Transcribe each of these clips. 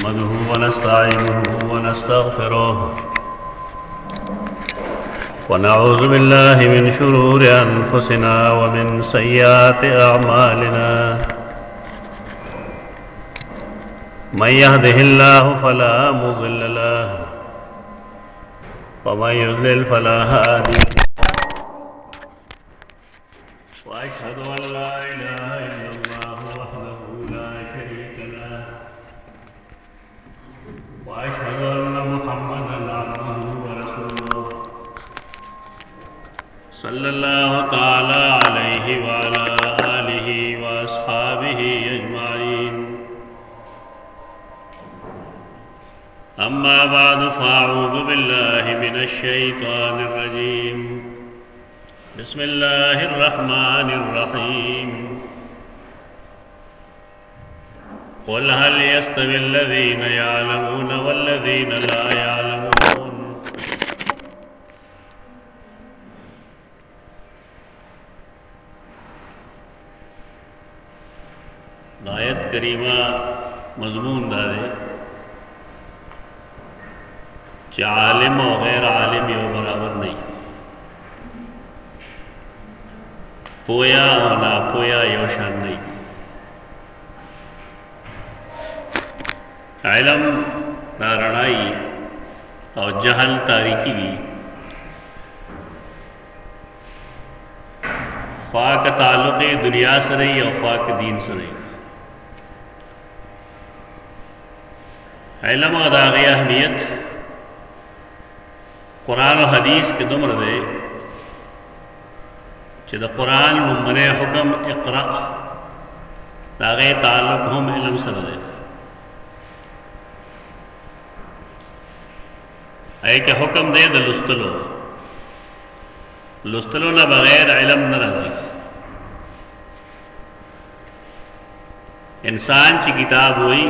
نحمده ونستعينه ونستغفره ونعوذ بالله من شرور أنفسنا ومن سيئات أعمالنا من يهده الله فلا مضل له ومن يضلل فلا هادي له وأشهد أن لا إله إلا الله وحده لا شريك له وأشهد أن محمدا عبده ورسوله صلى الله تعالى عليه وعلى آله وأصحابه أجمعين أما بعد فأعوذ بالله من الشيطان الرجيم بسم الله الرحمن الرحيم قل هل يستوي الذين يعلمون والذين لا يعلمون آیت کریمہ مضمون دارے کہ عالم و غیر عالم یو برابر نہیں، پویا اور نا پویا یو شان نہیں. علم نا رڑائی اور جہل تاریکی بھی خواہ کا تعلق دنیا سے رہی اور خواہ کے دین سے رہی. علم و داغی اہمیت قرآن و حدیث کے دمر دے کہ دا قرآن ممنے حکم اقرأ داغی تعلق ہم علم سے دے اے کہ حکم دے دا لستلو نہ بغیر علم نہ رازی. انسان چی کتاب ہوئی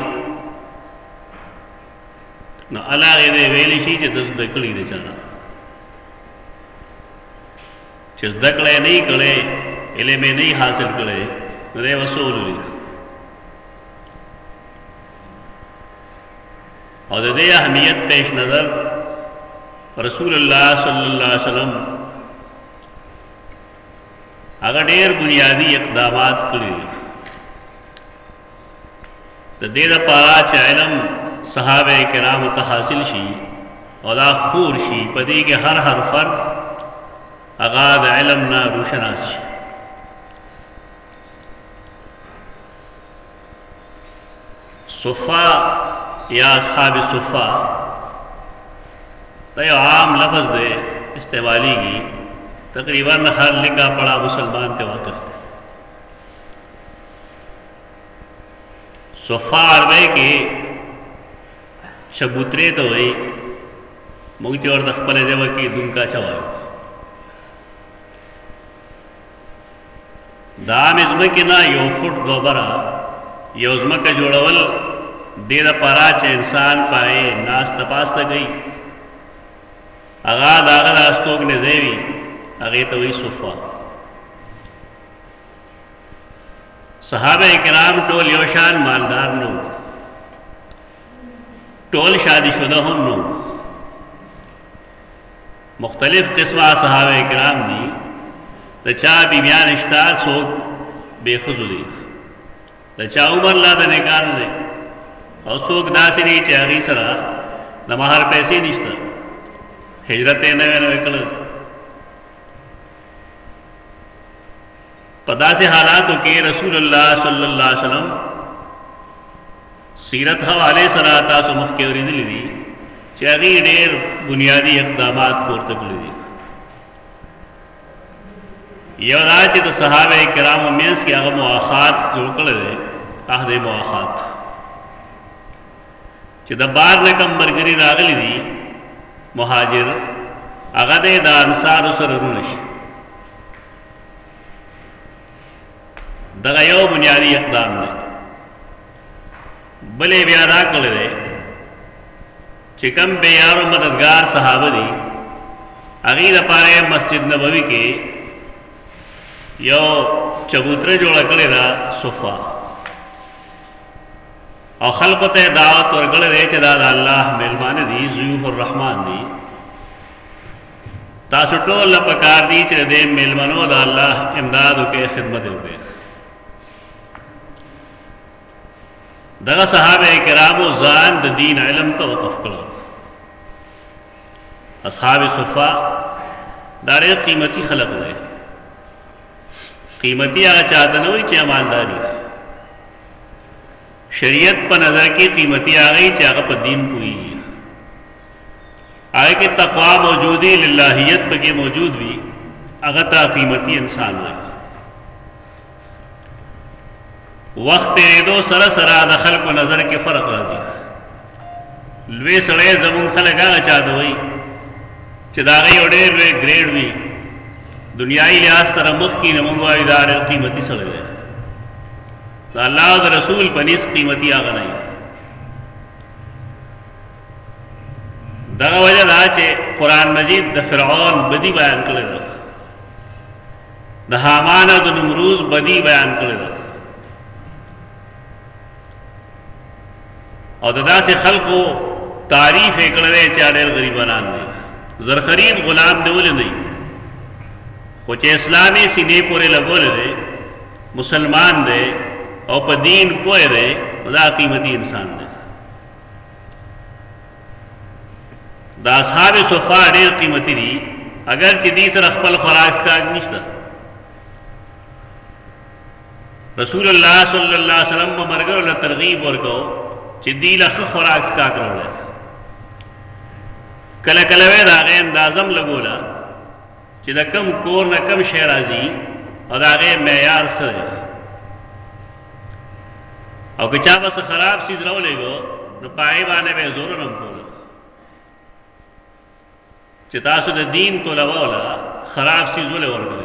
نو اللہ دے ویلی شی چی دس دکلی دے چانا چیز دکلے نہیں کلے علم نہیں حاصل کلے نو دے وصول لی اور دے اہمیت پیش نظر رسول اللہ صلی اللہ علیہ وسلم اگر دیر بنیادی اقدامات کلی دے دا پارا چا علم صحابہ کرام تحاصل شی اور دا خور شی پدی کے ہر فرد اغاد علم نا روشناس شی. صفا یا اصحاب صفا تو یہ عام لفظ دے استعمالی کی تقریباً ہر لکھا پڑا مسلمان کے واقف تھے. صفا عربے کی چبوترے تو ہوئی مگتی اور دخپل دیو کی دن کا چوائی دام ازمکینا یو فٹ دوبرا یو ازمک جوڑول دید پارا چا انسان پائے ناس تپاس گئی اغاد آغد آستوک نے دیوی اغیت ہوئی صفا. صحابہ اکرام ٹول یوشان مالدار نو ٹول شادی شدہ ہم نو مختلف قسمہ صحابہ اکرام دی دچا بیمیان اشتار سوک بے خضو دی دچا عمر لا دا نکار دے اور سوک ناسری چاہی سرا نمہر پیسی نشتا ہجرت نوے کلر پدا سے حالاتو کہ رسول اللہ صلی اللہ علیہ وسلم سیرت حوالے سراتا سو مخیوری دلی دی چاہی دیر بنیادی اقدامات پورتک لی دی. یو دا چی تو صحابہ کرام و مینس کی اغا مواخات جو کلے دے احد مواخات چی دا بار نکم مرگری راگلی دی مہاجر اغا دے دا انسار سر رونش دغا یو بنیادی اقدام دے. بلے بیادا کلے دے چکم بیار و مددگار صحابہ دی اغیر پارے مسجد نبوی کے یو چبوترے جوڑا کلے دا صفا او خلق ته دعوت ورکړل چې دا د الله مهلمان دي ضیوف الرحمن دي تاسو ټول په کار دي چې دې مهلمانو د الله امداد وکړي خدمت وکړي دغه صحابه کرامو ځان د دین علم ته وقف کړو اصحاب صفا دا ډېر قیمتي خلق دي قیمتي هغه چاته نه وي چې امانداري شریعت په نظر کې قیمتي هغه چې هغه په دین پوي هغه کې تقوا موجودي للہیت پکې موجود وي هغه ته قیمتي انسان وي وخت دو سره سره د خلکو نظر کې فرق راځي لوی سړی زمون خلک هغه چاته وي چې دا غي وړې لوی ګریډ وي دنیاي لحاظ سره مخ کې نه مونږ وایي دا ډېر قیمتي سړی دی دا الله او رسول پنيس قیمتي هغه نه دغه وجه دا چې قرآن مجید د فرعون بدی بیان کړی دی د حامان او د نمروز بدی بیان کړی دی او د داسې خلقو تعریف یې کړی دی چې ډېر غریبانان دي زرخرین غلام دی ولې نه خو چې اسلامي سینې پورې لګول دی مسلمان دی او په دین پوه دی دا قیمتي انسان دی دا اصحاب صفا ډېر قیمتي دي اگر چې دې سره خپل خوراک سکاک نشته رسول الله صلی الله علیه وسلم مرګرو له ترغیب ورکو چې دې له خوراک سکاک راوړل کله کله وې دا غي اندازم لګولا چې دا کم کور نه کم شی راځي او دا غي معیار سره او که چا بس خراب سیز راولېګو نو پای باندې به زور نه کول چې تاسو د دین طلبه ولا خراب سیز ولې ورغله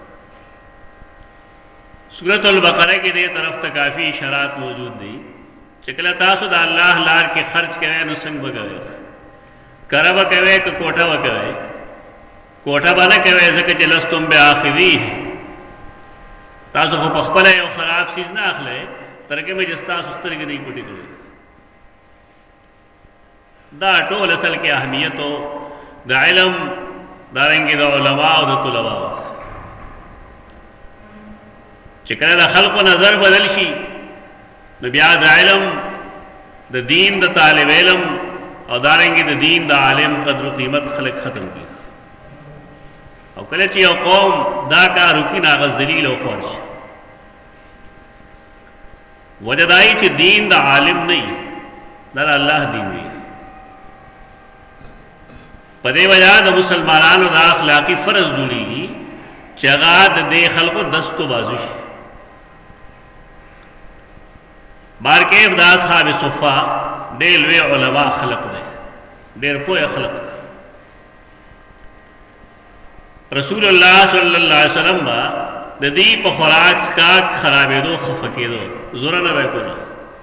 سورۃ البقرہ کې دې طرف ته کافی اشارات موجود دي چې کله تاسو د الله لار کې خرج کوئ نو څنګه وګورئ کرب کوي که کوټه وکوي کوټه باندې کوي ځکه چې لستم به اخذي تاسو په خپل یو خراب سیز نه اخلئ ترکه مې جستا سسترګې نه پټې کړې دا ټول اصل کې اهمیت او د علم دارنګې د علماء او د طلباء چې کله د خلقو نظر بدل شي نو بیا د علم د دین د طالب علم او دارنګې د دین د عالم قدر و قیمت خلق ختم کی او کله چې یو قوم دا کار وکړي نو هغه ذلیل او خوار شي وجه دا چې دین د عالم نه دا د الله دین دی په دې وجه د مسلمانانو د اخلاقی فرض جوړیږي چې هغه د دې خلقو دستو بازو شي بارکه د اصحاب صفا ډېر لوی علما خلق دي ډېر پوهه خلق دي رسول الله صلی الله علیه وسلم با د دې په خوراک کا خرابېدو خفقېدو زور نه وکړو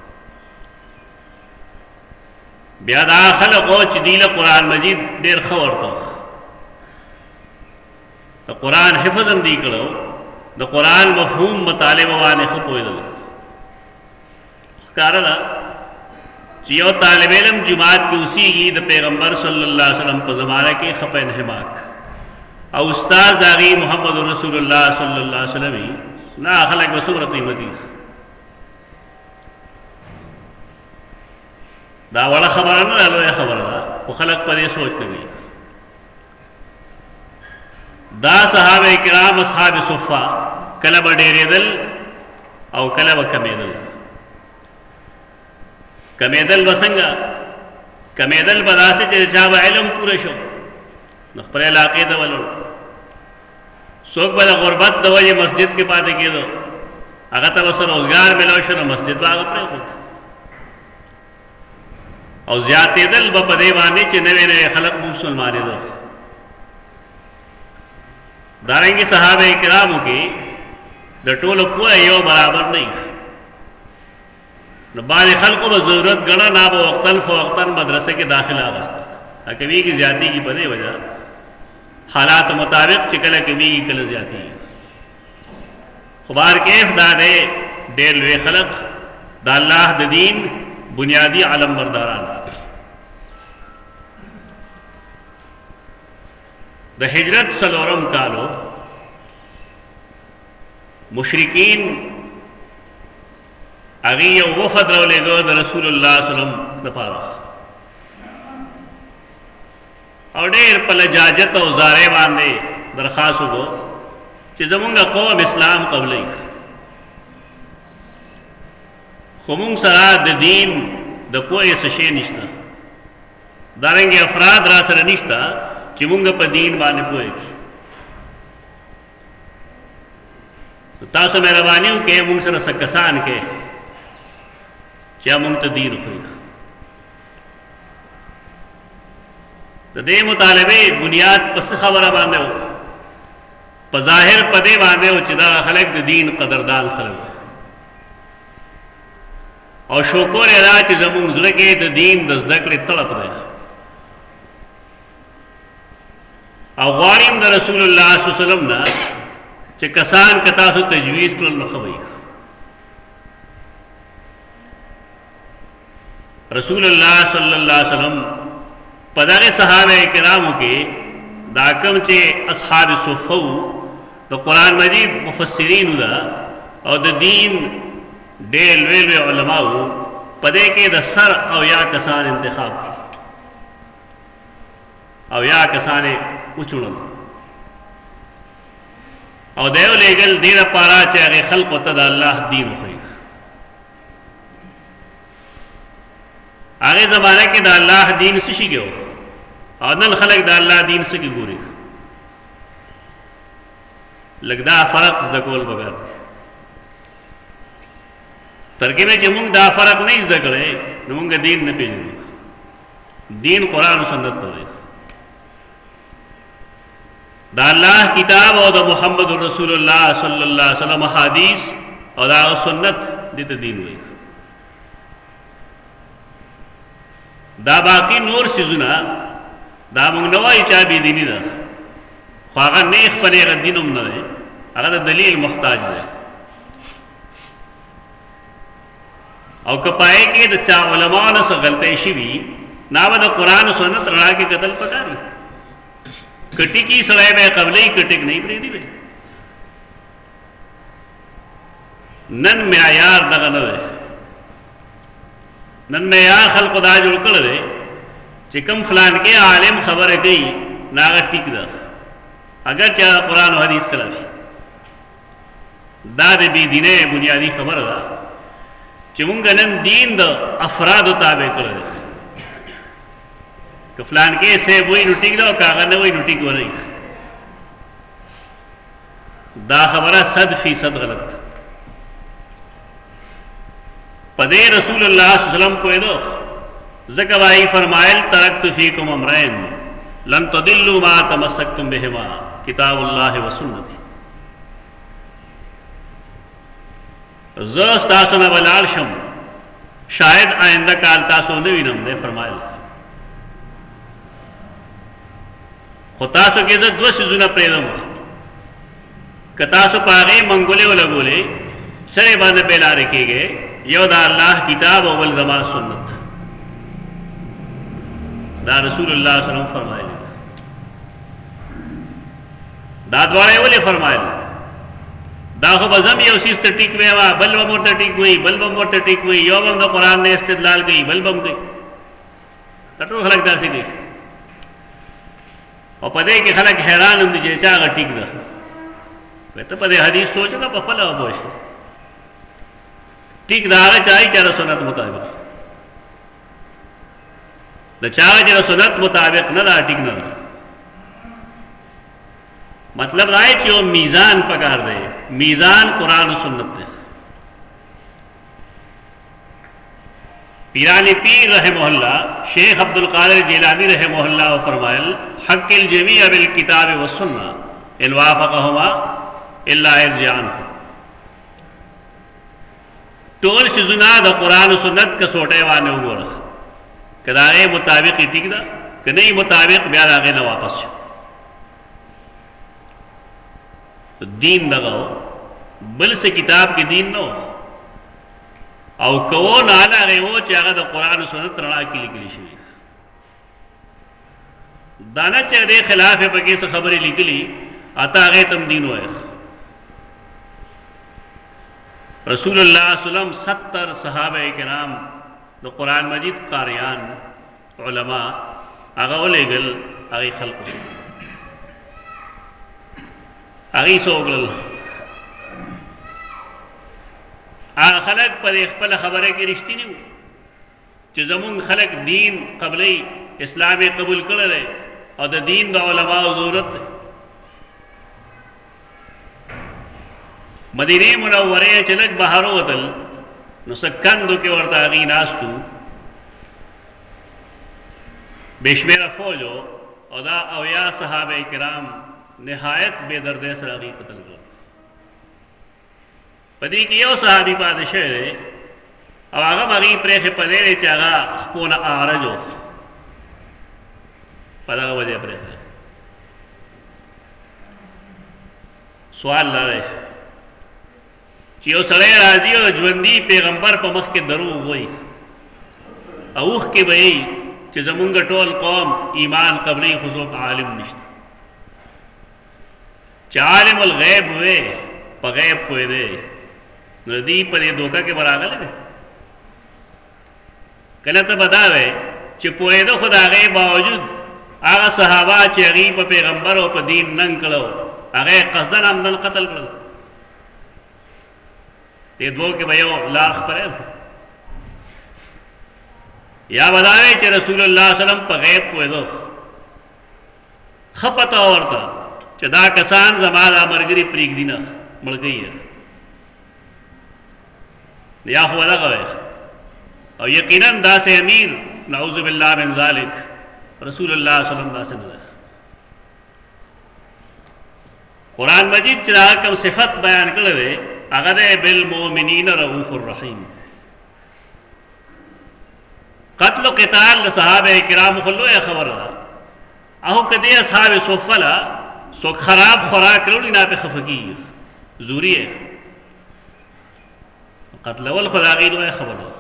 بیا دا خلقو چې دی له قرآن مجید ډېر ښه ورته د قرآن حفظ هم دی کړو د قرآن مفهوم مطالبه باندې ښه پوهېدل ښکاره ده چې یو طالب علم جماعت کې اوسېږي د پیغمبر صلی الله علیه وسلم په زمانه کې خپه انحماق او استاد داغي محمد رسول الله صلی الله علیه وسلم نه خلق وسوره قیمتي دا وړه خبره نه لوی خبره ده خو خلق پرې سوچ نه کوي دا صحابه کرام اصحاب صفا کله به ډېرېدل او کله به کمېدل کمېدل به څنګه کمېدل به داسې چې چا به علم پوره شو نو خپل علاقې ته ولاړ څوک به د غربت د وجې مسجد کې پاتې کېدو هغه ته به څه روزګار میلاو شو نو مسجد به هغه پرېښود او زیاتېدل به په دې باندې چې نوې نوې خلق مسلمانېدل دارنګې صحابه کرامو کې د ټولو پوهه یو برابر نه نو بعضې خلقو به ضرورت ګڼه نه به وختن فوختن مدرسه کې داخله اخسته کمیږي زیاتېږي په دې وجه حالات مطابق چې کله کمیږي کله زیاتېږي خو بار کیف دا دی ډېر لوی خلق د الله د دین بنیادی علم برداران د هجرت څلورم کالو مشرکین هغه یو وفد راولېږه د رسول الله صلی الله علیه وسلم لپاره او ډېر په لجاجت او زارۍ باندې درخواست وکړو چې زمونږ قوم اسلام قبلوي خو مونږ سره د دین د پوهې څه شی نشته دارنګې افراد را سره نشته چې مونږ په دین باندې پوهېږي تاسو مهرباني وکړئ مونږ سره څه کسان کې چې مونږ ته دین وښیي د دې مطالبې بنیاد په څه خبره باندې و په ظاهر په دې باندې و چې دا خلک د دین قدردان خلک او شکر یې دا چې زموږ زړه کې د دین د زده کړې طلب دی او غواړم د رسول الله صلی الله علیه وسلم نه چې کسان که تاسو تجویز کړل نو ښه وي رسول الله صلی الله علیه وسلم په دغه صحابه کرامو کې دا کوم چې اصحاب صفو د قرآن مجید مفسرینو ده او د دین ډېر لوی لوی علماو په دې کې د سر او یا کسان انتخاب او یا کسان یې وچوړل او د یو لېږل دې لپاره چې هغې خلقو ته د الله دین وښیي هغې زمانه کې د الله دین څه شي کې و او نن خلک د الله دین څه کې ګوري لږ دا فرق زده کول پکار دی تر کې چې موږ دا فرق نه زده کړی نو موږ دین نه پېژنو دین قرآن و سنت ته وایي دا الله کتاب او د محمد رسول الله صلی الله علیه وسلم حدیث او دا سنت دې ته دین وایي دا باقی نور سيزونه دا موږ نه وایو چې بې دیني ده خو هغه نیغ په نیغه دین هم نه دی هغه د دلیل محتاج دی او که پای کې د چا علماو نه څه غلطۍ شوي نو به د قرآن و سنت رڼا کې کتل پکار دي که ټکي سړی به یې قبلوي که ټک نه یې پرېږدي به نن معیار دغه نه دی نن معیار خلقو دا جوړ کړی دی چې کوم فلان کې عالم خبره کوي نو هغه ټیک ده اگر چې قرآن و حدیث خلاف دا د بې دینۍ بنیادي خبره ده چې مونږ نن دین د افرادو تابع کړی دی که فلان کې صاحب وایي نو ټیک ده او که هغه نه وایي نو ټیک ونه وي دا خبره 100% غلط ده په دې رسول الله صلی الله علیه وسلم پوهېدو ځکه وایي فرمایل ترکت فیکم امرین لن تضلوا ما تمسکتم بهما کتاب الله و سنتي زه ستاسو نه ولاړ شم شاید آینده کال تاسو نه وینم دی فرمایل خو تاسو کې زه دوه څیزونه پرېږدم که تاسو په هغې منګولې ولګولې سړی باندې بېلارې کېږئ یو دا الله کتاب او بل زما سنت دا رسول الله صلی الله علیه وسلم فرمایلی دا دواړه ولې فرمایل دا خو به زم یو څیز ته ټیک ویم بل به ورته ټیک وایي بل به ورته ټیک وایي یو به هم د قرآن نه استدلال کوي بل به هم کوي دا ټول خلک داسې دي او په دې کې خلک حیران هم دي چې چا هغه ټیک ده وایي ته په دې حدیث سوچ نه په خپله وپوه شي ټیک دا هغه چاهي چې د سنت مطابق د چا هغه چې د سنت مطابق نه ده ټیک نه ده مطلب دا ہے کہ وہ میزان پکار دے میزان قرآن و سنت دے پیرانی پیر رحمہ اللہ شیخ عبد القادر جیلانی رحمہ اللہ و فرمائل حق الجمیع بالکتاب والسنہ ان وافقہما الا ارجعان ټول شیزونه د قرآن و سنت کا سوټه وانه وګوره کدا یې مطابق ټیک ده کنه یې مطابق بیا راغې نه واپس شو دین دغه بل سے کتاب کې دین نو او کوو ناله غیو چې هغه د قرآن و سنت رڼا کې لیکلي شوي دا نه چې د خلاف پکې څه خبرې لیکلي اته هغې ته هم دین وایي رسول الله صلی الله علیه وسلم 70 صحابه کرام د قرآن مجید قاریان علما هغه ولېږل هغې خلقو هغې څه وکړل هغه خلک په دې خپله خبره کې رښتیني وو چې زمونږ خلک دین قبلی اسلام یې قبول کړی دی او د دین د علماو ضرورت دی مدینه منورې چې لږ بهر ووتل نو څه کندو کې ورته هغې ناست وو بې شمېره فوج او دا اویا صحابه کرام نهایت بې دردۍ سره هغې قتل کړل په دې کې یو صحابي پاتې شوی دی او هغه هم هغې پرېښې په دې دی چې هغه خپونه اعرج و په دغه وجه یې پرېښی سوال دا دی چې یو سړی راځي او ژوندي پیغمبر په مخ کې دروغ وایي او اوښکې به یې چې زمونږ ټول قوم ایمان قبلې خو څوک عالم نشته چې عالم الغیب وې په غیب پوهېدی نو دې په دې دوکه کې به راغلی دی کله ته به دا وی چې پوهېده خو د هغې باوجود هغه صحابه چې هغې په پیغمبر او په دین ننګ کړی هغه یې قصدن عمدن قتل کړل دې دوو کې به یو لار خپری یا به دا وی چې رسول الله صلی الله علیه وسلم په غیب پوهېده ښه پته ورته چې دا کسان زما دا ملګري پرېږدي نه مړ کوي یا خو دغه وی او یقینا داسې امیر نعوذ بالله من ذلک رسول الله صلی الله علیه وسلم داسې نه دی قرآن مجید چې دا کوم صفت بیان کړی دی هغه دی بالمؤمنین رؤوف الرحیم قتل و قتال د صحابه کرامو خو لویه خبره ده او که دې اصحاب صفه له څوک خراب خوراک راوړي نه پې خفه کېږي زوري یې قتلول خو د هغې لویه خبره ده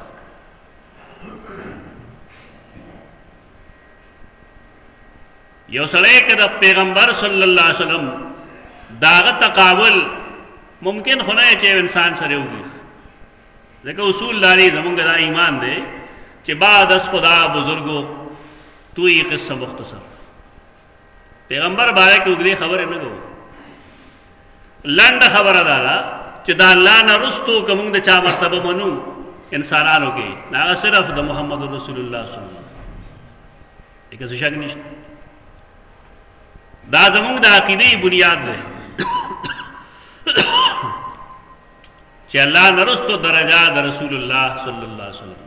یو سړی که د پیغمبر صلی الله علیه وسلم د هغه تقابل ممکن خو نه چې انسان سره وکړي ځکه اصول لري زمونږ دا ایمان دی چې بعد از خدا بزرگو توی قصه مختصر پیغمبر باره کې اوږدې خبرې نه کوو لنډه خبره دا ده چې د الله نه رستو که موږ د چا مرتبه منو انسانانو کې هغه صرف د محمد رسول الله صلی الله علیه وسلم دې کې څه شک نشته دا زمونږ د عقیدې بنیاد دی چې الله نه رستو درجه د رسول الله صلی الله علیه وسلم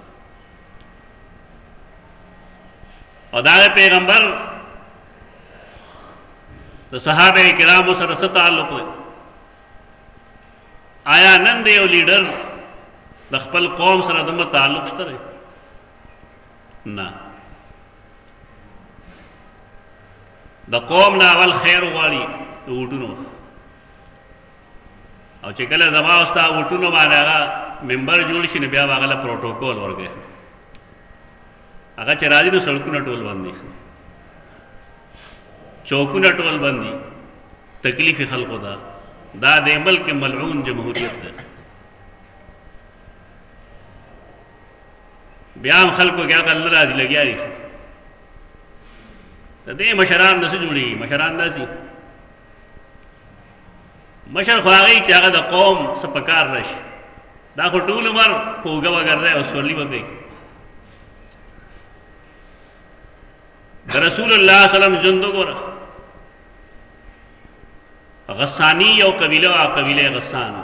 او دا پیغمبر د صحابه کرامو سره څه تعلق دی آیا نن د یو لیډر د خپل قوم سره دومره تعلق شته دی نه د قوم نه اول خیر غواړي د ووټونو او چې کله زما او ستا ووټونو باندې هغه ممبر جوړ شي نو بیا به هغه له پروټوکول ورکوي هغه چې راځي نو سړکونه ټول بند دي چوکونه ټول بند دي تکلیف خلقو ده دا د ملک ملعون جمهوریت ده بیا هم خلقو کې عقل نه راځي لګیا دي د دې مشران نه څه جوړېږي مشران داسې مشر خو هغه چې هغه د قوم څه په کار راشي دا خو ټول عمر خوږه وګرځي او سورلي به کوي د رسول الله صلی الله علیه وسلم ژوند وګوره غسانی یو قبیله او قبیله غسان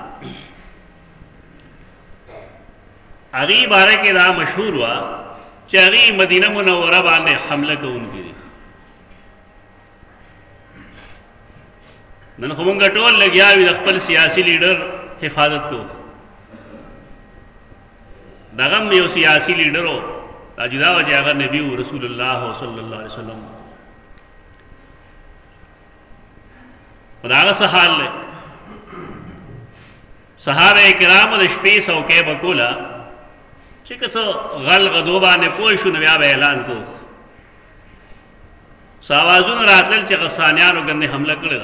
هغې باره کې دا مشهور وه چې هغې مدینه منوره باندې حمله کوونکي دي نن خو مونږ ټول لګیا وي د خپل سیاسي لیډر حفاظت کوو دغه هم یو سیاسي لیډر و دا جدا وه چې هغه نبي و رسول الله صلی الله علیه وسلم خو د هغه څه حال دی صحابه کرامو د شپې څوکۍ به کوله چې کسو غل غدو باندې پوه شو نو بیا به اعلان کو ساوازونه راتل چې غسانیانو ګندې حمله کړې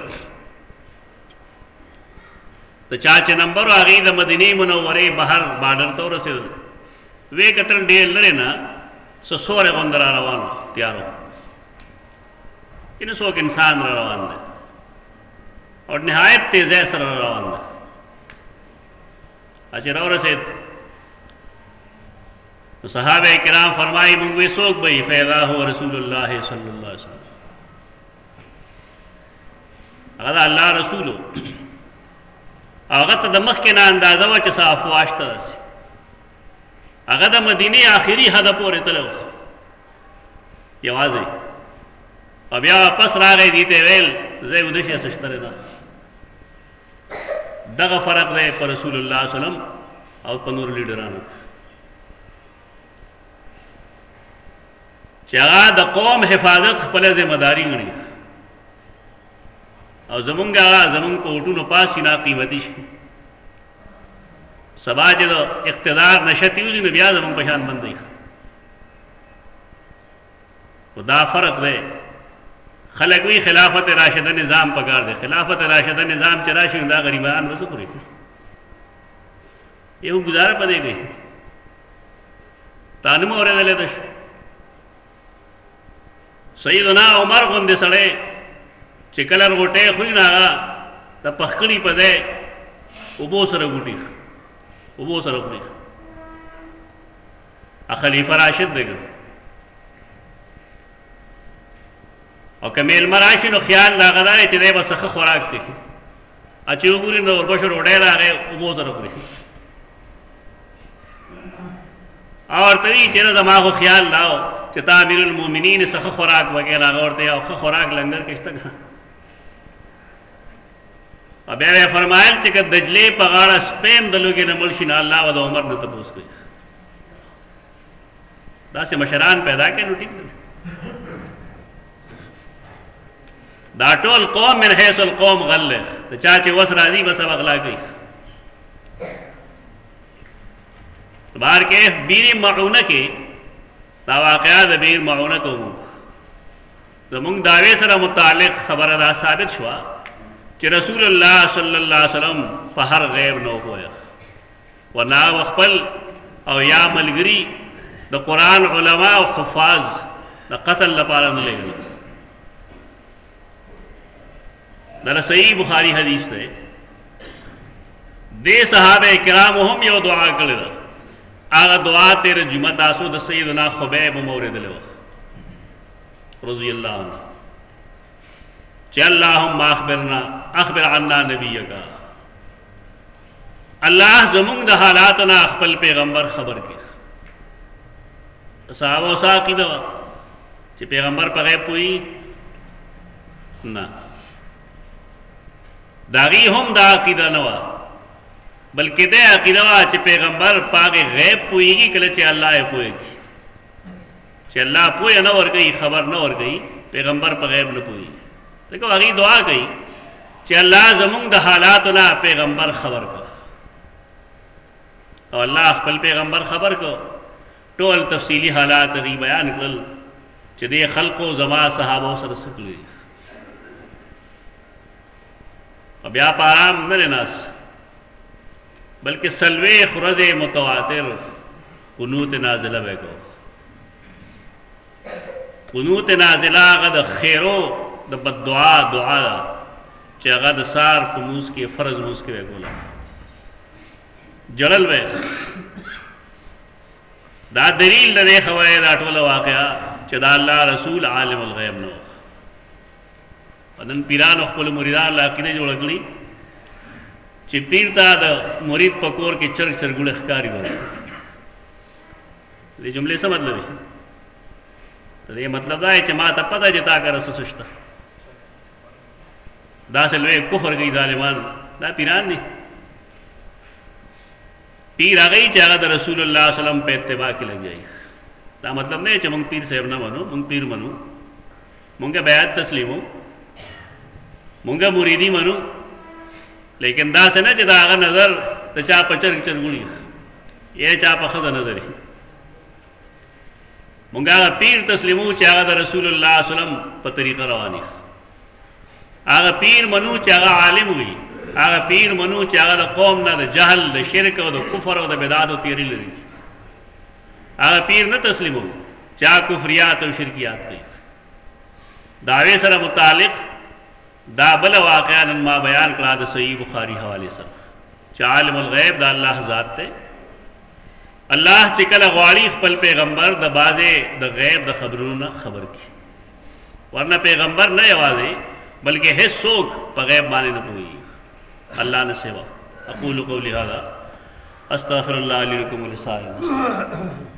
ته چا چې نمبر هغې د مدینې منورې بهر بارډر ته ورسېدل وې کتل ډېر لرې نه څه سورې غوندې را روان تیارو ان څوک انسان را روان دی اور نهایت تیزۍ سره را روان دی چې را ورسېد نو صحابه کرام فرمایي موږ وې څوک به وي فاذا هو رسول الله صلی الله علیه وسلم هغه د الله رسول و هغه ته د مخکې نه اندازه وه چې څه افواج ته رسي هغه د مدینې آخري حده پورې تللی و یوازې او بیا واپس راغی دې ته ویل زه وده شي څه شته ده دغه فرق دی په رسول الله صلی الله علیه وسلم او په نور لیډرانو چې هغه د قوم حفاظت خپله ذمهداري ګڼي او زمونږ په وټونو پاسي نا قیمتي شي سبا چې د اقتدار نشتي وځي نو بیا زمونږ په شان بندوي خو دا فرق دی خلک وی خلافت راشده نظام پکار دی خلافت راشده نظام چې راشي دا غریبان وسو خوري یو گزاره پدې گئی تانم اورېدلې ده سیدنا عمر غوندې سړی چې کله غوټې خوې نه هغه د پخکړي په ځای اوبو سره غوټي اوبو سره خوري خلیفه راشد دی او که میلمه راشي نو خیال د هغه دا دی چې دی به څه ښه خوراک دی چې وګوري نو وربشو ډوډۍ راغی اوبو سره خوري او ورته وایي چېرې زما خو خیال دا و چې تا امیر المؤمنین څه ښه خوراک وکړې هغه ورته یو ښه خوراک لنګر کې شته که او بیا یې فرمایل چې که دجلې په غاړه سپی هم د لوږې نه مړ شي نو الله به د عمر نه تپوس کوي داسې مشران پیدا کړي نو ټیک دی دا ټول قوم من حیث القوم غلق د چا چې وس راځي بس اب اغلا کوي بار کې بیر معونه کې دا واقعا د بیر معونه کوم زمونږ دعوې سره متعلق خبره دا ثابت شوه چې رسول الله صلی الله علیه وسلم په هر غیب نو کوی ورنه خپل او یا ملګري د قرآن علما او حفاظ د قتل لپاره نه لګل دا صحیح بخاری حدیث دی دې صحابه کرام هم یو دعا کړې ده هغه دعا تیر جمعه تاسو د سیدنا خبیب مورد له رضی الله عنه چې اللهم اخبر عنا نبیک الله زمونږ د حالاتنا خپل پیغمبر خبر کړي صحابه ساقي دا چې پیغمبر په غیب پوي نه داغي هم دا عقیده نه و بلکې دا عقیده وا چې پیغمبر پاګه غیب پويږي کله چې الله یې پويږي چې الله پوي نه ورګي خبر نه ورګي پیغمبر په غیب نه پوي دغه هغه دعا کوي چې الله زمونږ د حالاتنا پیغمبر خبر کړ او الله خپل پیغمبر خبر کو ټول تفصیلی حالات غي بیان کړل چې د خلقو زما صحابه سره سکلي بیا پارام نه ناس بلکې سلوي خرزه متواتر قنوت نازله وکړو قنوت نازله هغه د خیرو د بدعا دعا چې هغه د سار په موس کې فرض موس کې وکړه جړل وې دا دلیل نه خوای دا ټول واقعا چې دا الله رسول عالم الغیب نو ودن پیران خپل مریدان لا کینه جوړ کړی چې پیر تا د مرید په کور کې چرګ چرګوړ ښکاری وره دې جملې څه مطلب دی دې مطلب دا چې ما ته پته چې تا کار سسشت دا څه لوی کفر کوي ظالمان دا پیران دي پیر هغه چې هغه د رسول الله صلی الله علیه وسلم په اتباع کې لګي دا مطلب نه چې مونږ پیر صاحب نه منو مونږ پیر منو مونږه بیعت تسلیمو مونږه مریدی منو لیکن دا څه نه چې دا هغه نظر ته چا په چرګ چرګوړي یې چا په خزه نظر مونږ هغه پیر تسلیمو چې هغه د رسول الله صلی الله علیه وسلم په طریقه رواني، هغه پیر منو چې هغه عالم وي، هغه پیر منو چې هغه د قوم نه د جهل د شرک او د کفر او د بدعت او تیری لري، هغه پیر نه تسلیمو چې هغه کفریات او شرکیات کوي. دعوی سره متعلق دا بل واقعا نن ما بیان کړه د صحیح بخاری حوالې سره چې عالم الغیب دا الله ذات ته الله چې کله غواړي خپل پیغمبر د بازه د غیب د خبرونو خبر کی، ورنه پیغمبر نه یوازې بلکې هیڅ څوک په غیب باندې نه پوهیږي الله نه سوا. اقول قولی هذا استغفر الله لي ولكم ولسائر المسلمين.